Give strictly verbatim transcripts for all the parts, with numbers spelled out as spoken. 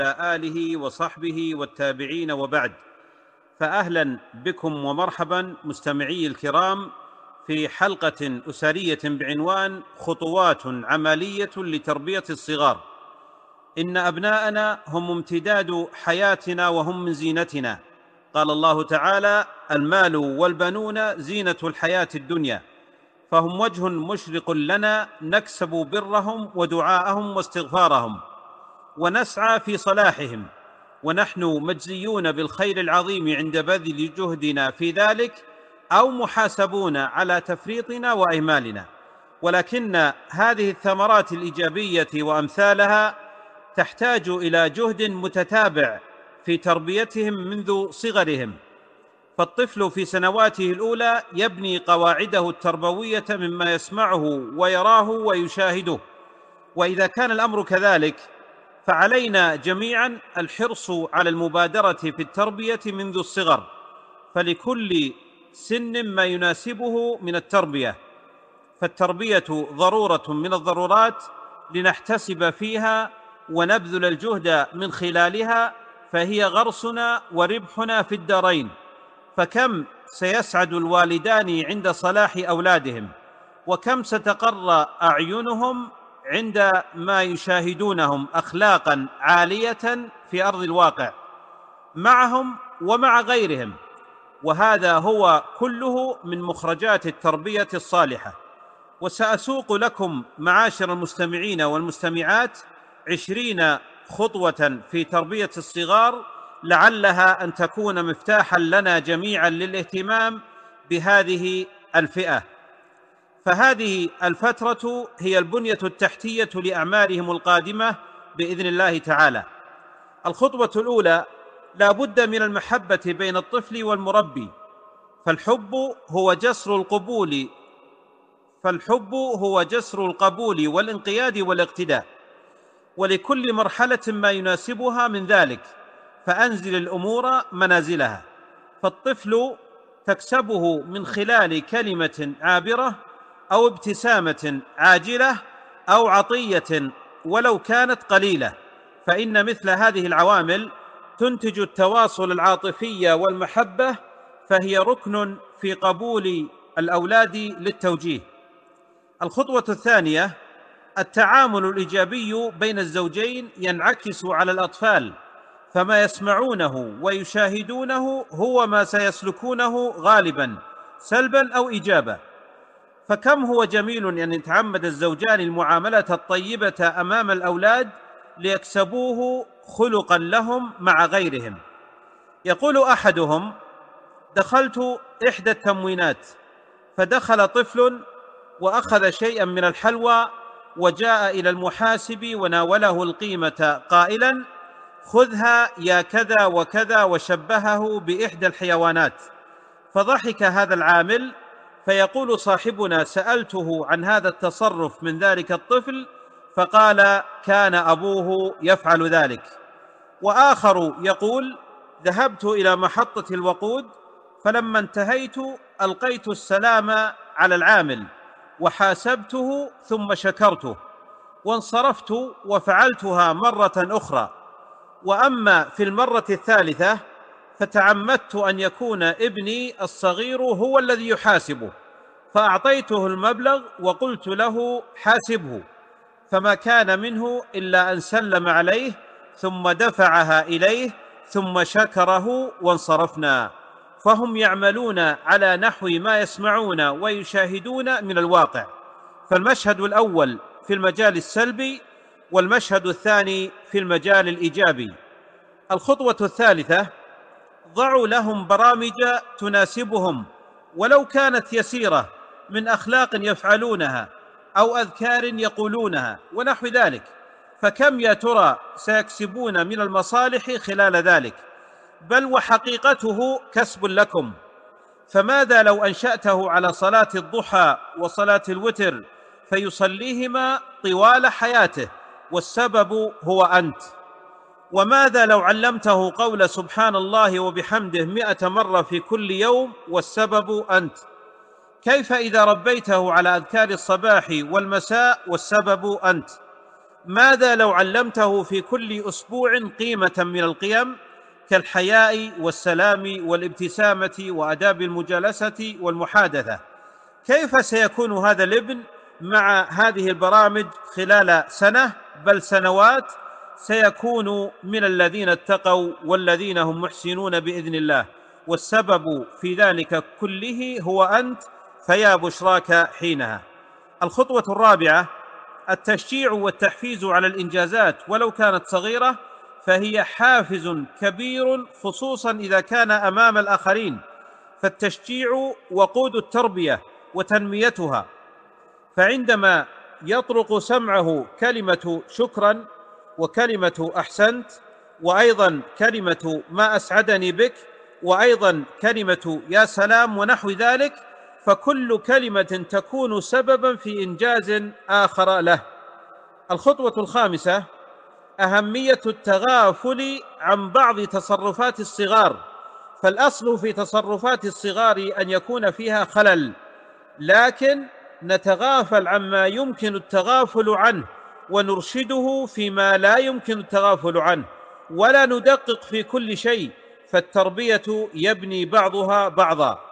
آله وصحبه والتابعين وبعد. فأهلا بكم ومرحبا مستمعي الكرام في حلقة أسرية بعنوان خطوات عملية لتربية الصغار. إن أبناءنا هم امتداد حياتنا وهم من زينتنا. قال الله تعالى: المال والبنون زينة الحياة الدنيا، فهم وجه مشرق لنا نكسب برهم ودعاءهم واستغفارهم ونسعى في صلاحهم، ونحن مجزيون بالخير العظيم عند بذل جهدنا في ذلك، أو محاسبون على تفريطنا وإهمالنا. ولكن هذه الثمرات الإيجابية وأمثالها تحتاج إلى جهد متتابع في تربيتهم منذ صغرهم. فالطفل في سنواته الأولى يبني قواعده التربوية مما يسمعه ويراه ويشاهده، وإذا كان الأمر كذلك فعلينا جميعا الحرص على المبادرة في التربية منذ الصغر، فلكل سن ما يناسبه من التربية، فالتربية ضرورة من الضرورات لنحتسب فيها ونبذل الجهد من خلالها، فهي غرسنا وربحنا في الدارين. فكم سيسعد الوالدان عند صلاح أولادهم، وكم ستقر أعينهم عند ما يشاهدونهم أخلاقا عالية في أرض الواقع معهم ومع غيرهم. وهذا هو كله من مخرجات التربية الصالحة. وسأسوق لكم معاشر المستمعين والمستمعات عشرين خطوة في تربية الصغار، لعلها أن تكون مفتاحا لنا جميعا للاهتمام بهذه الفئة. فهذه الفترة هي البنية التحتية لأعمارهم القادمة بإذن الله تعالى. الخطوة الأولى: لا بد من المحبة بين الطفل والمربي، فالحب هو جسر القبول فالحب هو جسر القبول والانقياد والاقتداء، ولكل مرحلة ما يناسبها من ذلك، فأنزل الأمور منازلها. فالطفل تكسبه من خلال كلمة عابرة أو ابتسامة عاجلة أو عطية ولو كانت قليلة، فإن مثل هذه العوامل تنتج التواصل العاطفي والمحبة، فهي ركن في قبول الأولاد للتوجيه. الخطوة الثانية: التعامل الإيجابي بين الزوجين ينعكس على الأطفال، فما يسمعونه ويشاهدونه هو ما سيسلكونه غالبا سلبا أو إيجابا. فكم هو جميل أن يتعمد الزوجان المعاملة الطيبة أمام الأولاد ليكسبوه خلقا لهم مع غيرهم. يقول أحدهم: دخلت إحدى التموينات، فدخل طفل وأخذ شيئا من الحلوى وجاء إلى المحاسب وناوله القيمة قائلا: خذها يا كذا وكذا، وشبهه بإحدى الحيوانات. فضحك هذا العامل، فيقول صاحبنا: سألته عن هذا التصرف من ذلك الطفل فقال: كان أبوه يفعل ذلك. وآخر يقول: ذهبت إلى محطة الوقود، فلما انتهيت ألقيت السلام على العامل وحاسبته ثم شكرته، وانصرفت وفعلتها مرة أخرى. وأما في المرة الثالثة فتعمدت أن يكون ابني الصغير هو الذي يحاسبه، فأعطيته المبلغ وقلت له: حاسبه، فما كان منه إلا أن سلم عليه ثم دفعها إليه ثم شكره وانصرفنا. فهم يعملون على نحو ما يسمعون ويشاهدون من الواقع. فالمشهد الأول في المجال السلبي، والمشهد الثاني في المجال الإيجابي. الخطوة الثالثة: ضعوا لهم برامج تناسبهم ولو كانت يسيرة من أخلاق يفعلونها أو أذكار يقولونها ونحو ذلك، فكم يا ترى سيكسبون من المصالح خلال ذلك، بل وحقيقته كسب لكم. فماذا لو أنشأته على صلاة الضحى وصلاة الوتر فيصليهما طوال حياته والسبب هو أنت؟ وماذا لو علمته قول سبحان الله وبحمده مئة مرة في كل يوم والسبب أنت؟ كيف إذا ربيته على أذكار الصباح والمساء والسبب أنت؟ ماذا لو علمته في كل أسبوع قيمة من القيم كالحياء والسلام والابتسامة وآداب المجالسة والمحادثة؟ كيف سيكون هذا الابن مع هذه البرامج خلال سنة بل سنوات؟ سيكون من الذين اتقوا والذين هم محسنون بإذن الله، والسبب في ذلك كله هو أنت، فيا بشراك حينها. الخطوة الرابعة التشجيع والتحفيز على الإنجازات ولو كانت صغيرة، فهي حافز كبير خصوصا إذا كان أمام الآخرين، فالتشجيع وقود التربية وتنميتها، فعندما يطرق سمعه كلمة شكرا وكلمة أحسنت وأيضا كلمة ما أسعدني بك وأيضا كلمة يا سلام ونحو ذلك، فكل كلمة تكون سببا في إنجاز آخر له. الخطوة الخامسة أهمية التغافل عن بعض تصرفات الصغار، فالأصل في تصرفات الصغار أن يكون فيها خلل، لكن نتغافل عما يمكن التغافل عنه ونرشده فيما لا يمكن التغافل عنه، ولا ندقق في كل شيء، فالتربية يبني بعضها بعضا.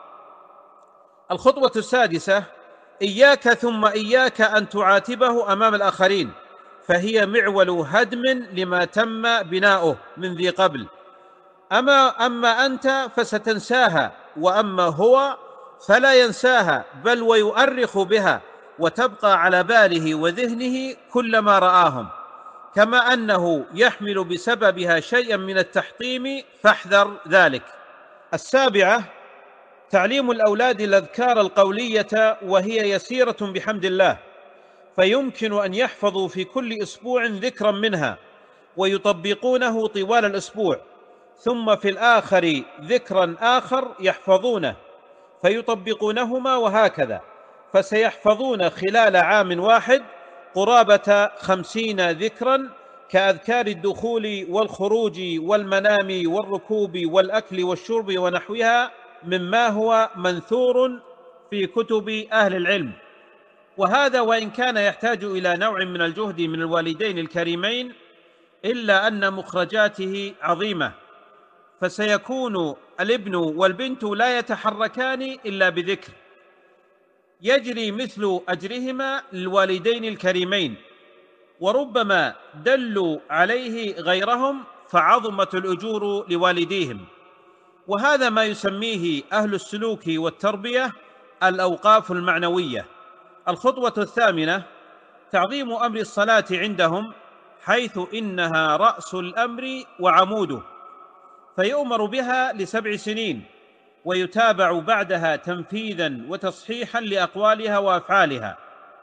الخطوة السادسة إياك ثم إياك أن تعاتبه أمام الآخرين، فهي معول هدم لما تم بناؤه من ذي قبل. أما, أما أنت فستنساها، وأما هو فلا ينساها بل ويؤرخ بها، وتبقى على باله وذهنه كلما رآهم، كما أنه يحمل بسببها شيئا من التحطيم، فاحذر ذلك. السابعة تعليم الأولاد الأذكار القولية، وهي يسيرة بحمد الله، فيمكن أن يحفظوا في كل أسبوع ذكرا منها ويطبقونه طوال الأسبوع، ثم في الآخر ذكرا آخر يحفظونه فيطبقونهما، وهكذا، فسيحفظون خلال عام واحد قرابة خمسين ذكرا كأذكار الدخول والخروج والمنام والركوب والأكل والشرب ونحوها، مما هو منثور في كتب أهل العلم. وهذا وإن كان يحتاج إلى نوع من الجهد من الوالدين الكريمين، إلا أن مخرجاته عظيمة، فسيكون الابن والبنت لا يتحركان إلا بذكر يجري مثل أجرهما للوالدين الكريمين، وربما دلوا عليه غيرهم فعظمت الأجور لوالديهم. وهذا ما يسميه أهل السلوك والتربية الأوقاف المعنوية. الخطوة الثامنة تعظيم أمر الصلاة عندهم، حيث إنها رأس الأمر وعموده، فيؤمر بها لسبع سنين، ويتابع بعدها تنفيذا وتصحيحا لأقوالها وأفعالها.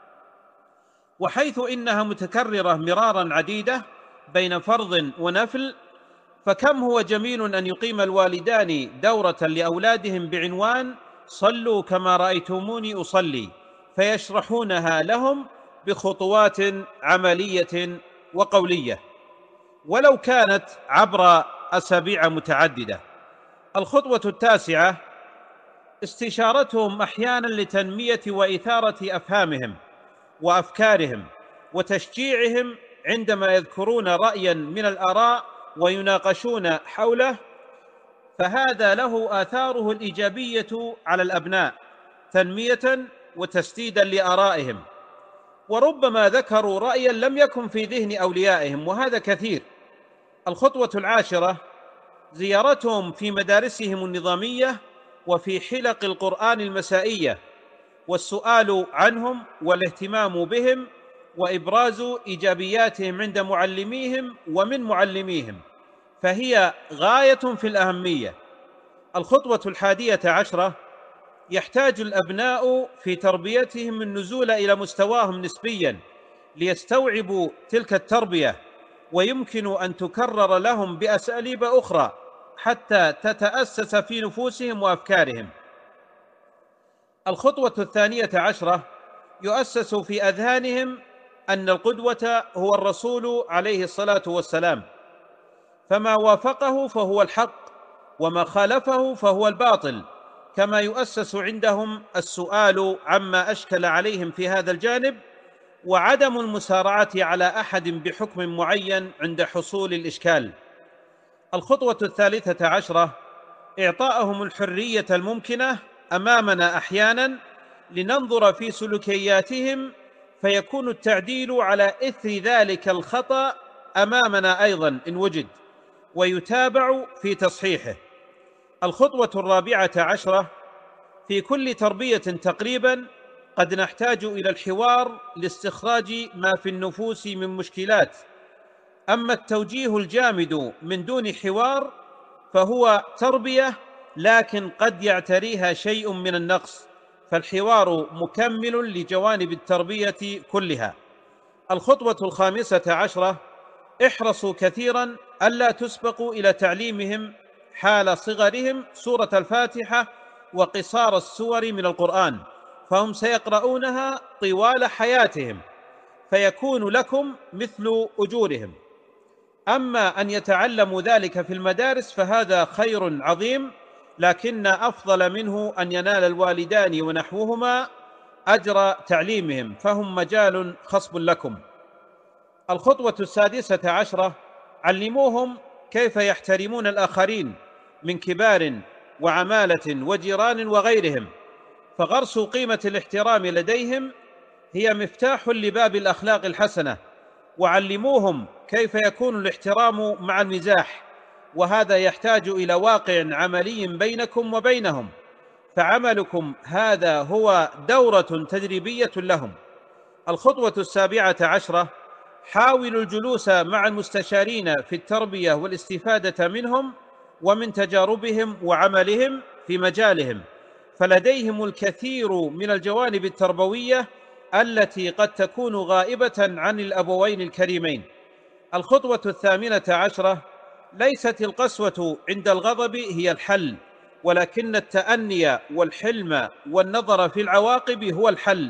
وحيث إنها متكررة مرارا عديدة بين فرض ونفل، فكم هو جميل أن يقيم الوالدان دورة لأولادهم بعنوان صلوا كما رأيتموني أصلي، فيشرحونها لهم بخطوات عملية وقولية، ولو كانت عبر أسابيع متعددة. الخطوة التاسعة استشارتهم أحيانا لتنمية وإثارة أفهامهم وأفكارهم، وتشجيعهم عندما يذكرون رأيا من الآراء ويناقشون حوله، فهذا له آثاره الإيجابية على الأبناء تنمية وتسديدا لآرائهم. وربما ذكروا رأيا لم يكن في ذهن أوليائهم، وهذا كثير. الخطوة العاشرة زيارتهم في مدارسهم النظامية وفي حلق القرآن المسائية، والسؤال عنهم والاهتمام بهم، وإبراز إيجابياتهم عند معلميهم ومن معلميهم، فهي غاية في الأهمية. الخطوة الحادية عشرة يحتاج الأبناء في تربيتهم النزول إلى مستواهم نسبيا ليستوعبوا تلك التربية، ويمكن أن تكرر لهم بأساليب أخرى حتى تتأسس في نفوسهم وأفكارهم. الخطوة الثانية عشرة يؤسس في أذهانهم أن القدوة هو الرسول عليه الصلاة والسلام، فما وافقه فهو الحق، وما خالفه فهو الباطل، كما يؤسس عندهم السؤال عما أشكل عليهم في هذا الجانب، وعدم المسارعة على أحد بحكم معين عند حصول الإشكال. الخطوة الثالثة عشرة: إعطاءهم الحرية الممكنة أمامنا أحياناً لننظر في سلوكياتهم، فيكون التعديل على إثر ذلك الخطأ أمامنا أيضاً إن وجد، ويتابع في تصحيحه. الخطوة الرابعة عشرة: في كل تربية تقريباً قد نحتاج إلى الحوار لاستخراج ما في النفوس من مشكلات، أما التوجيه الجامد من دون حوار فهو تربية لكن قد يعتريها شيء من النقص، فالحوار مكمل لجوانب التربية كلها. الخطوة الخامسة عشرة: احرصوا كثيراً ألا تسبقوا إلى تعليمهم حال صغرهم سورة الفاتحة وقصار السور من القرآن، فهم سيقرؤونها طوال حياتهم، فيكون لكم مثل أجورهم. أما أن يتعلموا ذلك في المدارس فهذا خير عظيم، لكن أفضل منه أن ينال الوالدان ونحوهما أجر تعليمهم، فهم مجال خصب لكم. الخطوة السادسة عشرة: علموهم كيف يحترمون الآخرين من كبار وعمالة وجيران وغيرهم، فغرس قيمة الاحترام لديهم هي مفتاح لباب الأخلاق الحسنة. وعلموهم كيف يكون الاحترام مع المزاح، وهذا يحتاج إلى واقع عملي بينكم وبينهم، فعملكم هذا هو دورة تدريبية لهم. الخطوة السابعة عشرة: حاولوا الجلوس مع المستشارين في التربية والاستفادة منهم ومن تجاربهم وعملهم في مجالهم، فلديهم الكثير من الجوانب التربوية التي قد تكون غائبة عن الأبوين الكريمين. الخطوة الثامنة عشرة: ليست القسوة عند الغضب هي الحل، ولكن التأني والحلم والنظر في العواقب هو الحل،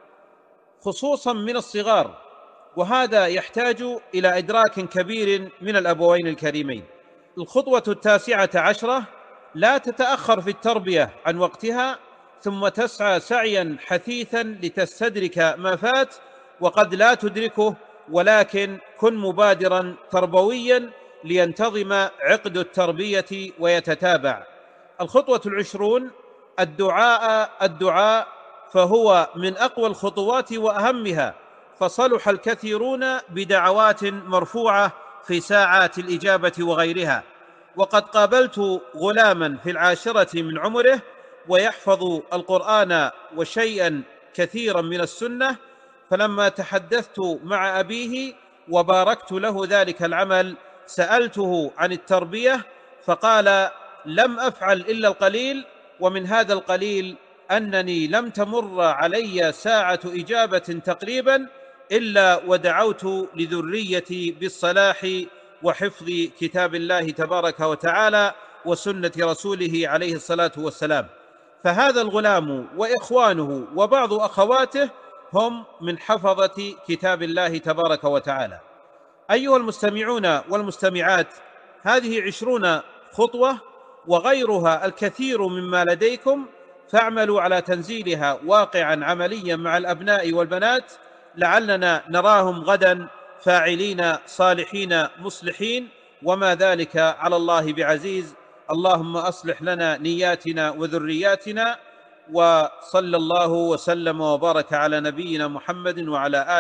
خصوصا من الصغار، وهذا يحتاج إلى إدراك كبير من الأبوين الكريمين. الخطوة التاسعة عشرة: لا تتأخر في التربية عن وقتها، ثم تسعى سعيا حثيثا لتستدرك ما فات وقد لا تدركه، ولكن كن مبادرا تربويا لينتظم عقد التربية ويتتابع. الخطوة العشرون: الدعاء الدعاء فهو من أقوى الخطوات وأهمها، فصلح الكثيرون بدعوات مرفوعة في ساعات الإجابة وغيرها. وقد قابلت غلاما في العاشرة من عمره ويحفظ القرآن وشيئا كثيرا من السنة، فلما تحدثت مع أبيه وباركت له ذلك العمل سألته عن التربية فقال: لم أفعل إلا القليل، ومن هذا القليل أنني لم تمر علي ساعة إجابة تقريبا إلا ودعوت لذريتي بالصلاح وحفظ كتاب الله تبارك وتعالى وسنة رسوله عليه الصلاة والسلام. فهذا الغلام وإخوانه وبعض أخواته هم من حفظة كتاب الله تبارك وتعالى. أيها المستمعون والمستمعات، هذه عشرون خطوة وغيرها الكثير مما لديكم، فاعملوا على تنزيلها واقعا عمليا مع الأبناء والبنات، لعلنا نراهم غدا فاعلين صالحين مصلحين، وما ذلك على الله بعزيز. اللهم أصلح لنا نياتنا وذرياتنا، وصلى الله وسلم وبارك على نبينا محمد وعلى آله